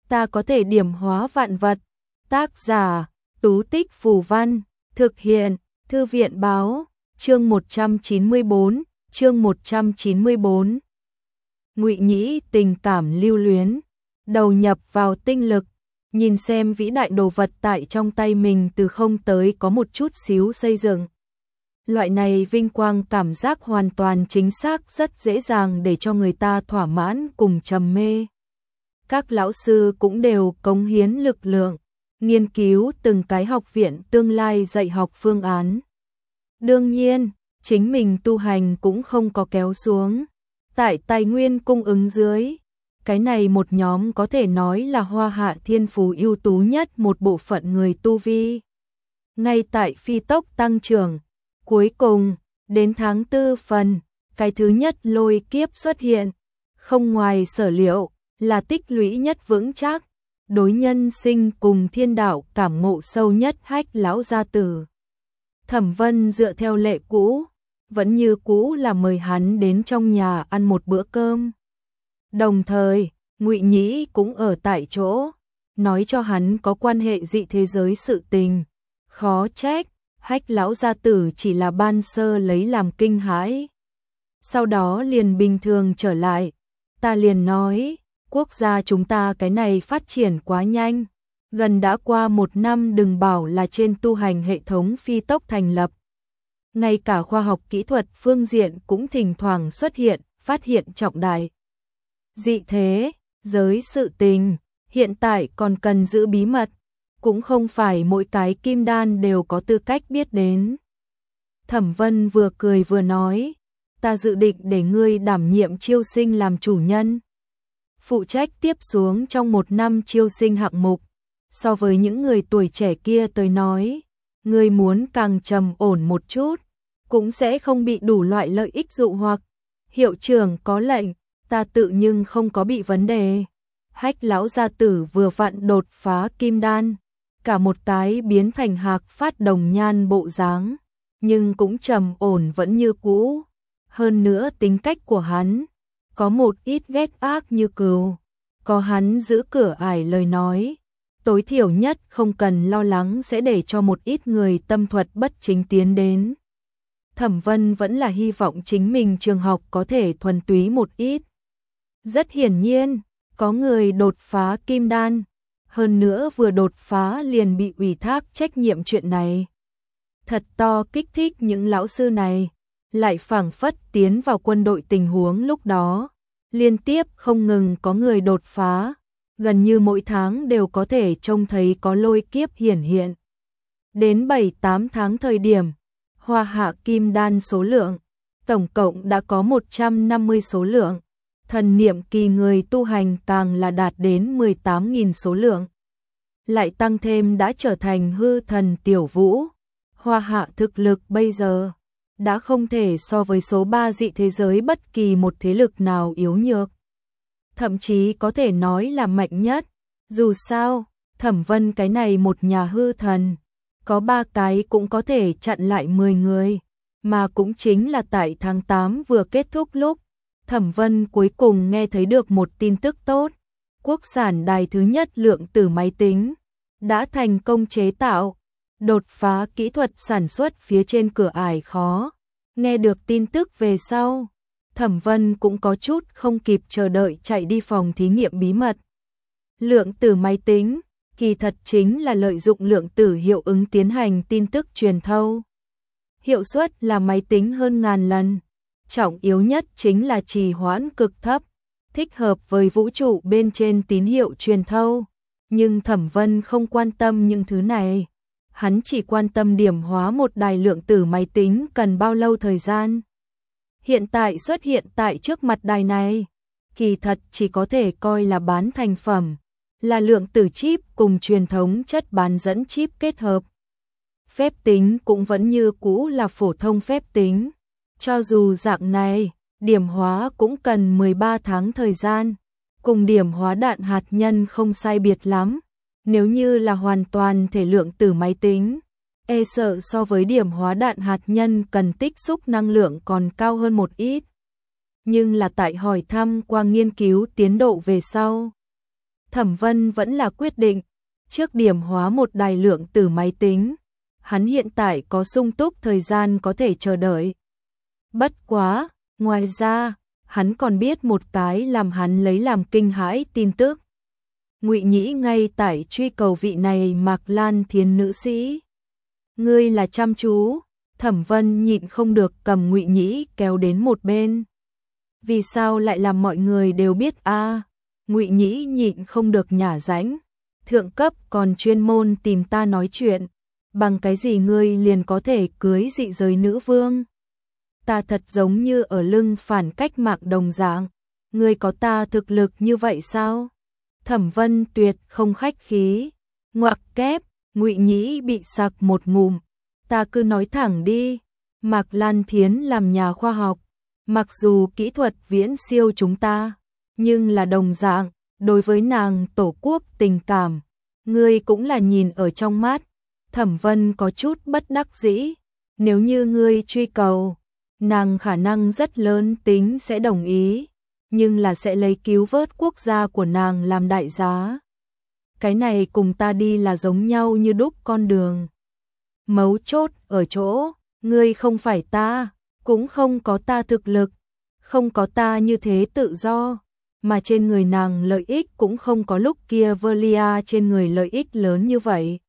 ta có thể điểm hóa vạn vật. Tác giả, Tú Tích Phù Văn, thực hiện, Thư viện Báo, chương 194, chương 194. Ngụy Nhĩ tình cảm lưu luyến, đầu nhập vào tinh lực, nhìn xem vĩ đại đồ vật tại trong tay mình từ không tới có một chút xíu xây dựng. Loại này vinh quang cảm giác hoàn toàn chính xác rất dễ dàng để cho người ta thỏa mãn cùng trầm mê. Các lão sư cũng đều cống hiến lực lượng, nghiên cứu từng cái học viện tương lai dạy học phương án. Đương nhiên, chính mình tu hành cũng không có kéo xuống. Tại tài nguyên cung ứng dưới, cái này một nhóm có thể nói là Hoa Hạ thiên phú ưu tú nhất một bộ phận người tu vi. Ngay tại phi tốc tăng trưởng, cuối cùng, đến tháng 4 phần, cái thứ nhất lôi kiếp xuất hiện, không ngoài sở liệu, là tích lũy nhất vững chắc, đối nhân sinh cùng thiên đạo cảm ngộ sâu nhất Hách lão gia tử. Thẩm Vân dựa theo lệ cũ, vẫn như cũ là mời hắn đến trong nhà ăn một bữa cơm. Đồng thời, Ngụy Nhĩ cũng ở tại chỗ, nói cho hắn có quan hệ dị thế giới sự tình. Khó trách, Hách lão gia tử chỉ là ban sơ lấy làm kinh hãi. Sau đó liền bình thường trở lại, ta liền nói, quốc gia chúng ta cái này phát triển quá nhanh. Gần đã qua 1 năm đừng bảo là trên tu hành hệ thống phi tốc thành lập. Ngay cả khoa học kỹ thuật phương diện cũng thỉnh thoảng xuất hiện, phát hiện trọng đại. Dị thế, giới sự tình, hiện tại còn cần giữ bí mật, cũng không phải mỗi cái kim đan đều có tư cách biết đến. Thẩm Vân vừa cười vừa nói, ta dự định để ngươi đảm nhiệm chiêu sinh làm chủ nhân. Phụ trách tiếp xuống trong 1 năm chiêu sinh hạng mục, so với những người tuổi trẻ kia tới nói, ngươi muốn càng trầm ổn một chút, cũng sẽ không bị đủ loại lợi ích dụ hoặc. Hiệu trưởng có lệnh, ta tự nhưng không có bị vấn đề. Hách lão gia tử vừa vặn đột phá kim đan, cả một cái biến thành Hạc Phát đồng nhan bộ dáng, nhưng cũng trầm ổn vẫn như cũ. Hơn nữa tính cách của hắn, có một ít ghét ác như cừu, có hắn giữ cửa ải lời nói, tối thiểu nhất không cần lo lắng sẽ để cho một ít người tâm thuật bất chính tiến đến. Thẩm Vân vẫn là hy vọng chính mình trường học có thể thuần túy một ít. Rất hiển nhiên, có người đột phá kim đan, hơn nữa vừa đột phá liền bị ủy thác trách nhiệm chuyện này. Thật to kích thích những lão sư này, lại phảng phất tiến vào quân đội tình huống lúc đó. Liên tiếp không ngừng có người đột phá, gần như mỗi tháng đều có thể trông thấy có lôi kiếp hiển hiện. Đến 7-8 tháng thời điểm, Hoa Hạ kim đan số lượng, tổng cộng đã có 150 số lượng, thần niệm kỳ người tu hành càng là đạt đến 18.000 số lượng. Lại tăng thêm đã trở thành hư thần tiểu vũ, Hoa Hạ thực lực bây giờ đã không thể so với số 3 dị thế giới bất kỳ một thế lực nào yếu nhược. Thậm chí có thể nói là mạnh nhất, dù sao, Thẩm Vân cái này một nhà hư thần, có 3 cái cũng có thể chặn lại 10 người, mà cũng chính là tại tháng 8 vừa kết thúc lúc, Thẩm Vân cuối cùng nghe thấy được một tin tức tốt, quốc sản đài thứ nhất lượng tử máy tính, đã thành công chế tạo, đột phá kỹ thuật sản xuất phía trên cửa ải khó. Nghe được tin tức về sau, Thẩm Vân cũng có chút không kịp chờ đợi chạy đi phòng thí nghiệm bí mật. Lượng tử máy tính, kỳ thật chính là lợi dụng lượng tử hiệu ứng tiến hành tin tức truyền thâu. Hiệu suất là máy tính hơn ngàn lần, trọng yếu nhất chính là trì hoãn cực thấp, thích hợp với vũ trụ bên trên tín hiệu truyền thâu. Nhưng Thẩm Vân không quan tâm những thứ này. Hắn chỉ quan tâm điểm hóa một đài lượng tử máy tính cần bao lâu thời gian. Hiện tại xuất hiện tại trước mặt đài này, kỳ thật chỉ có thể coi là bán thành phẩm, là lượng tử chip cùng truyền thống chất bán dẫn chip kết hợp. Phép tính cũng vẫn như cũ là phổ thông phép tính. Cho dù dạng này, điểm hóa cũng cần 13 tháng thời gian, cùng điểm hóa đạn hạt nhân không sai biệt lắm. Nếu như là hoàn toàn thể lượng tử máy tính, e sợ so với điểm hóa đạn hạt nhân cần tích xúc năng lượng còn cao hơn một ít. Nhưng là tại hỏi thăm qua nghiên cứu tiến độ về sau, Thẩm Vân vẫn là quyết định, trước điểm hóa một đài lượng tử máy tính. Hắn hiện tại có sung túc thời gian có thể chờ đợi. Bất quá, ngoài ra, hắn còn biết một cái làm hắn lấy làm kinh hãi tin tức. Ngụy Nhĩ ngay tại truy cầu vị này Mạc Lan Thiến nữ sĩ. Ngươi là chăm chú, Thẩm Vân nhịn không được cầm Ngụy Nhĩ kéo đến một bên. Vì sao lại làm mọi người đều biết a? Ngụy Nhĩ nhịn không được nhả rãnh. Thượng cấp còn chuyên môn tìm ta nói chuyện, bằng cái gì ngươi liền có thể cưới dị giới nữ vương? Ta thật giống như ở lưng phản cách mạng đồng dạng, ngươi có ta thực lực như vậy sao? Thẩm Vân tuyệt không khách khí, ngoặc kép, Ngụy Nhĩ bị sặc một ngụm, ta cứ nói thẳng đi, Mạc Lan Thiến làm nhà khoa học, mặc dù kỹ thuật viễn siêu chúng ta, nhưng là đồng dạng, đối với nàng tổ quốc tình cảm, ngươi cũng là nhìn ở trong mắt. Thẩm Vân có chút bất đắc dĩ, nếu như ngươi truy cầu, nàng khả năng rất lớn tính sẽ đồng ý, nhưng là sẽ lấy cứu vớt quốc gia của nàng làm đại giá. Cái này cùng ta đi là giống nhau như đúc con đường. Mấu chốt ở chỗ, ngươi không phải ta, cũng không có ta thực lực, không có ta như thế tự do, mà trên người nàng lợi ích cũng không có lúc kia Velia trên người lợi ích lớn như vậy.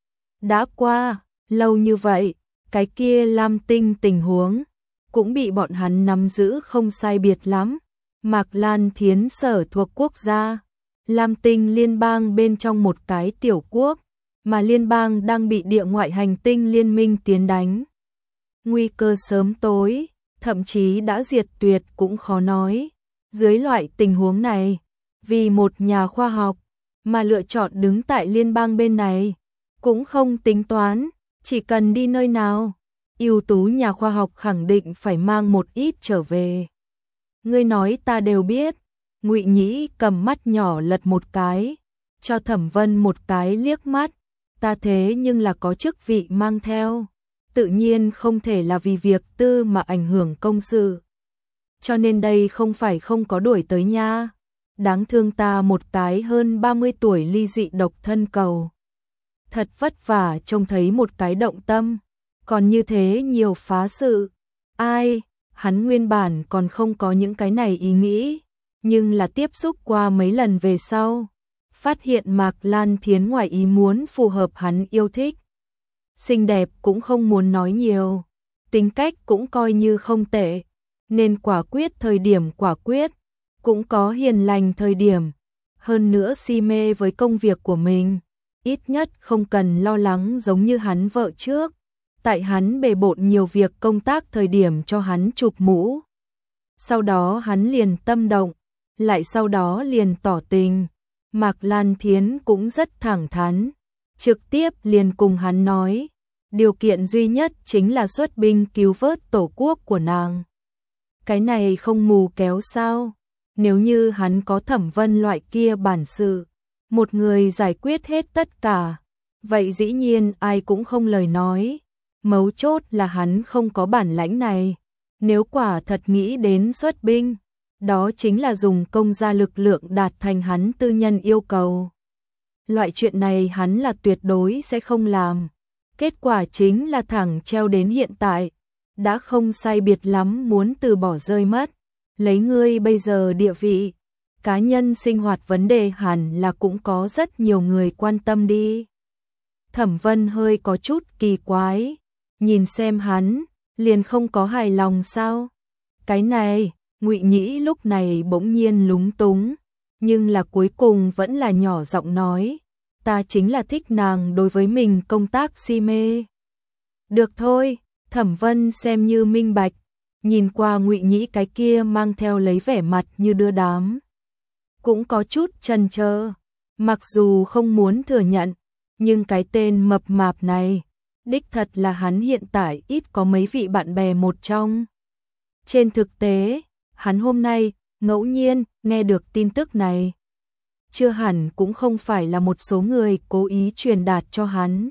Đã qua, lâu như vậy, cái kia Lam Tinh tình huống, cũng bị bọn hắn nắm giữ không sai biệt lắm. Mạc Lan Thiến sở thuộc quốc gia, Lam Tinh liên bang bên trong một cái tiểu quốc, mà liên bang đang bị địa ngoại hành tinh liên minh tiến đánh. Nguy cơ sớm tối, thậm chí đã diệt tuyệt cũng khó nói. Dưới loại tình huống này, vì một nhà khoa học mà lựa chọn đứng tại liên bang bên này, cũng không tính toán, chỉ cần đi nơi nào, ưu tú nhà khoa học khẳng định phải mang một ít trở về. Ngươi nói ta đều biết. Ngụy Nhĩ cầm mắt nhỏ lật một cái, cho Thẩm Vân một cái liếc mắt, ta thế nhưng là có chức vị mang theo, tự nhiên không thể là vì việc tư mà ảnh hưởng công sự. Cho nên đây không phải không có đuổi tới nha. Đáng thương ta một cái hơn 30 tuổi ly dị độc thân cầu. Thật vất vả trông thấy một cái động tâm, còn như thế nhiều phá sự. Ai, hắn nguyên bản còn không có những cái này ý nghĩ, nhưng là tiếp xúc qua mấy lần về sau, phát hiện Mạc Lan Thiến ngoài ý muốn phù hợp hắn yêu thích. Xinh đẹp cũng không muốn nói nhiều, tính cách cũng coi như không tệ, nên quả quyết thời điểm quả quyết, cũng có hiền lành thời điểm, hơn nữa si mê với công việc của mình, ít nhất không cần lo lắng giống như hắn vợ trước, tại hắn bề bộn nhiều việc công tác thời điểm cho hắn chụp mũ. Sau đó hắn liền tâm động, lại sau đó liền tỏ tình. Mạc Lan Thiến cũng rất thẳng thắn, trực tiếp liền cùng hắn nói, điều kiện duy nhất chính là xuất binh cứu vớt tổ quốc của nàng. Cái này không mù kéo sao? Nếu như hắn có Thẩm Vân loại kia bản sự, một người giải quyết hết tất cả, vậy dĩ nhiên ai cũng không lời nói. Mấu chốt là hắn không có bản lãnh này. Nếu quả thật nghĩ đến xuất binh, đó chính là dùng công gia lực lượng đạt thành hắn tư nhân yêu cầu. Loại chuyện này hắn là tuyệt đối sẽ không làm. Kết quả chính là thẳng treo đến hiện tại, đã không sai biệt lắm muốn từ bỏ rơi mất. Lấy ngươi bây giờ địa vị, cá nhân sinh hoạt vấn đề hẳn là cũng có rất nhiều người quan tâm đi. Thẩm Vân hơi có chút kỳ quái, nhìn xem hắn, liền không có hài lòng sao? Cái này, Ngụy Nhĩ lúc này bỗng nhiên lúng túng, nhưng là cuối cùng vẫn là nhỏ giọng nói, ta chính là thích nàng đối với mình công tác si mê. Được thôi, Thẩm Vân xem như minh bạch, nhìn qua Ngụy Nhĩ cái kia mang theo lấy vẻ mặt như đưa đám. Cũng có chút chần chờ, mặc dù không muốn thừa nhận, nhưng cái tên mập mạp này, đích thật là hắn hiện tại ít có mấy vị bạn bè một trong. Trên thực tế, hắn hôm nay ngẫu nhiên nghe được tin tức này. Chưa hẳn cũng không phải là một số người cố ý truyền đạt cho hắn.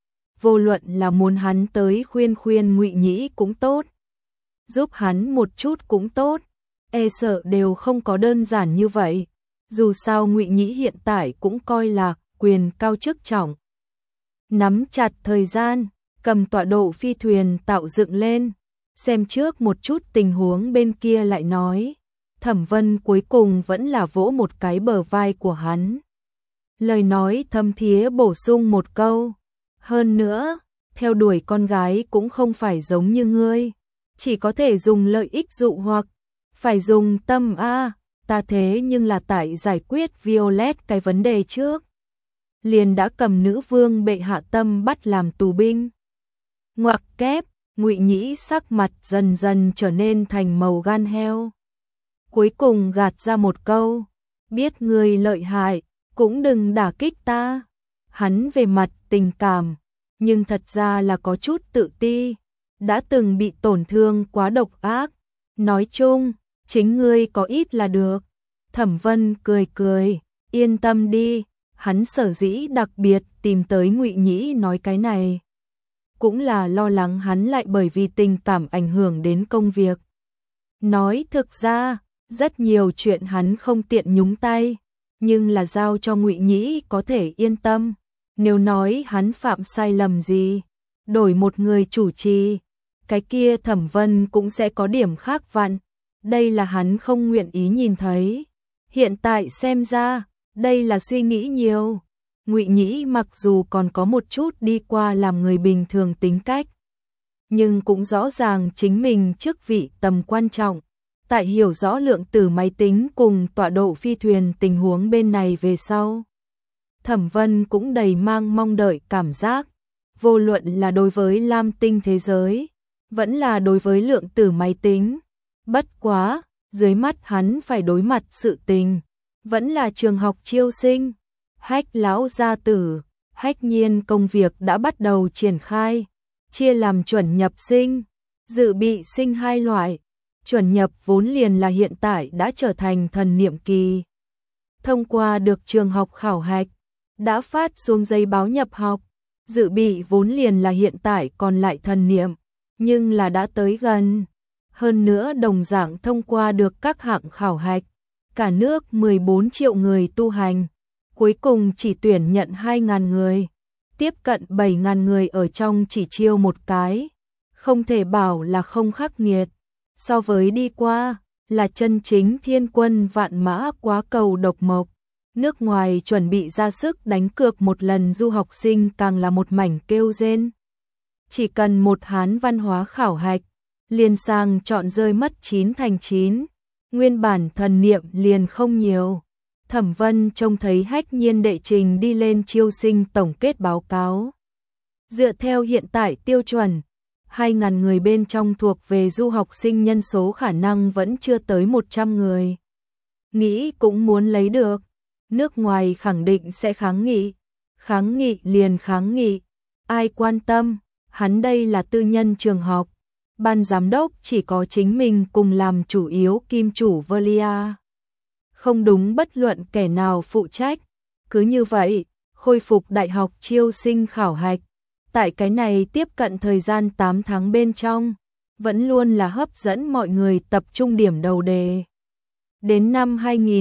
Vô luận là muốn hắn tới khuyên khuyên Ngụy Nhĩ cũng tốt, giúp hắn một chút cũng tốt, e sợ đều không có đơn giản như vậy. Dù sao Ngụy Nhĩ hiện tại cũng coi là quyền cao chức trọng. Nắm chặt thời gian, cầm tọa độ phi thuyền tạo dựng lên, xem trước một chút tình huống bên kia lại nói. Thẩm Vân cuối cùng vẫn là vỗ một cái bờ vai của hắn. Lời nói thâm thía bổ sung một câu. Hơn nữa, theo đuổi con gái cũng không phải giống như ngươi. Chỉ có thể dùng lợi ích dụ hoặc, phải dùng tâm a. Ta thế nhưng là tại giải quyết Violet cái vấn đề trước. Liền đã cầm nữ vương bệ hạ tâm bắt làm tù binh. Ngoặc kép, Ngụy Nhĩ sắc mặt dần dần trở nên thành màu gan heo. Cuối cùng gạt ra một câu, biết người lợi hại, cũng đừng đả kích ta. Hắn về mặt tình cảm, nhưng thật ra là có chút tự ti, đã từng bị tổn thương quá độc ác. Nói chung, chính ngươi có ít là được. Thẩm Vân cười cười, yên tâm đi, hắn sở dĩ đặc biệt tìm tới Ngụy Nhĩ nói cái này. Cũng là lo lắng hắn lại bởi vì tình cảm ảnh hưởng đến công việc. Nói thực ra, rất nhiều chuyện hắn không tiện nhúng tay, nhưng là giao cho Ngụy Nhĩ có thể yên tâm. Nếu nói hắn phạm sai lầm gì, đổi một người chủ trì, cái kia Thẩm Vân cũng sẽ có điểm khác vặn. Đây là hắn không nguyện ý nhìn thấy. Hiện tại xem ra, đây là suy nghĩ nhiều. Ngụy Nhĩ mặc dù còn có một chút đi qua làm người bình thường tính cách, nhưng cũng rõ ràng chính mình chức vị tầm quan trọng. Tại hiểu rõ lượng tử máy tính cùng tọa độ phi thuyền tình huống bên này về sau, Thẩm Vân cũng đầy mang mong đợi cảm giác. Vô luận là đối với Lam Tinh thế giới, vẫn là đối với lượng tử máy tính. Bất quá, dưới mắt hắn phải đối mặt sự tình, vẫn là trường học chiêu sinh. Hách lão gia tử, Hách Nhiên công việc đã bắt đầu triển khai, chia làm chuẩn nhập sinh, dự bị sinh hai loại. Chuẩn nhập vốn liền là hiện tại đã trở thành thần niệm kỳ. Thông qua được trường học khảo hạch, đã phát xuống giấy báo nhập học. Dự bị vốn liền là hiện tại còn lại thần niệm, nhưng là đã tới gần. Hơn nữa đồng dạng thông qua được các hạng khảo hạch. Cả nước 14 triệu người tu hành, cuối cùng chỉ tuyển nhận 2.000 người. Tiếp cận 7.000 người ở trong chỉ chiêu một cái. Không thể bảo là không khắc nghiệt. So với đi qua, là chân chính thiên quân vạn mã quá cầu độc mộc. Nước ngoài chuẩn bị ra sức đánh cược một lần du học sinh càng là một mảnh kêu rên. Chỉ cần một Hán văn hóa khảo hạch, liền sang chọn rơi mất 9 thành 9. Nguyên bản thần niệm liền không nhiều. Thẩm Vân trông thấy Hách Nhiên đệ trình đi lên chiêu sinh tổng kết báo cáo. Dựa theo hiện tại tiêu chuẩn, 2.000 người bên trong thuộc về du học sinh nhân số khả năng vẫn chưa tới 100 người. Nghĩ cũng muốn lấy được. Nước ngoài khẳng định sẽ kháng nghị. Kháng nghị liền kháng nghị. Ai quan tâm, hắn đây là tư nhân trường học. Ban giám đốc chỉ có chính mình cùng làm chủ yếu kim chủ Velia. Không đúng bất luận kẻ nào phụ trách. Cứ như vậy, khôi phục đại học chiêu sinh khảo hạch. Tại cái này tiếp cận thời gian 8 tháng bên trong, vẫn luôn là hấp dẫn mọi người tập trung điểm đầu đề. Đến năm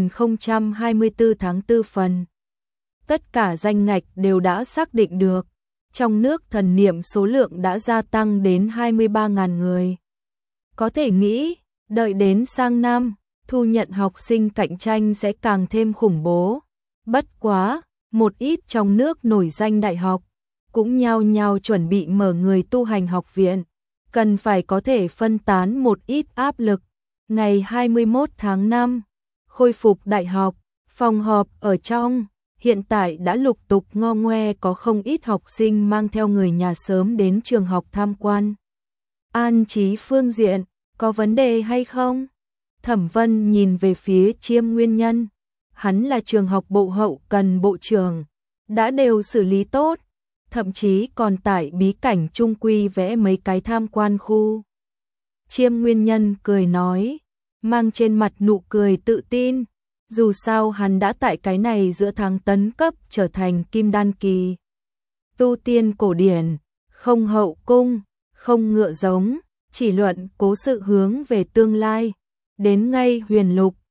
2024 tháng 4 phần, tất cả danh ngạch đều đã xác định được. Trong nước thần niệm số lượng đã gia tăng đến 23.000 người. Có thể nghĩ, đợi đến sang năm, thu nhận học sinh cạnh tranh sẽ càng thêm khủng bố. Bất quá, một ít trong nước nổi danh đại học, cũng nhao nhao chuẩn bị mở người tu hành học viện, cần phải có thể phân tán một ít áp lực. Ngày 21 tháng 5, khôi phục đại học, phòng họp ở trong, hiện tại đã lục tục ngo ngoe có không ít học sinh mang theo người nhà sớm đến trường học tham quan. An trí phương diện, có vấn đề hay không? Thẩm Vân nhìn về phía Chiêm Nguyên Nhân, hắn là trường học bộ hậu cần bộ trưởng, đã đều xử lý tốt. Thậm chí còn tại bí cảnh trung quy vẽ mấy cái tham quan khu. Chiêm Nguyên Nhân cười nói, mang trên mặt nụ cười tự tin, dù sao hắn đã tại cái này giữa tháng tấn cấp trở thành kim đan kỳ. Tu tiên cổ điển, không hậu cung, không ngựa giống, chỉ luận cố sự hướng về tương lai, đến ngay huyền lục,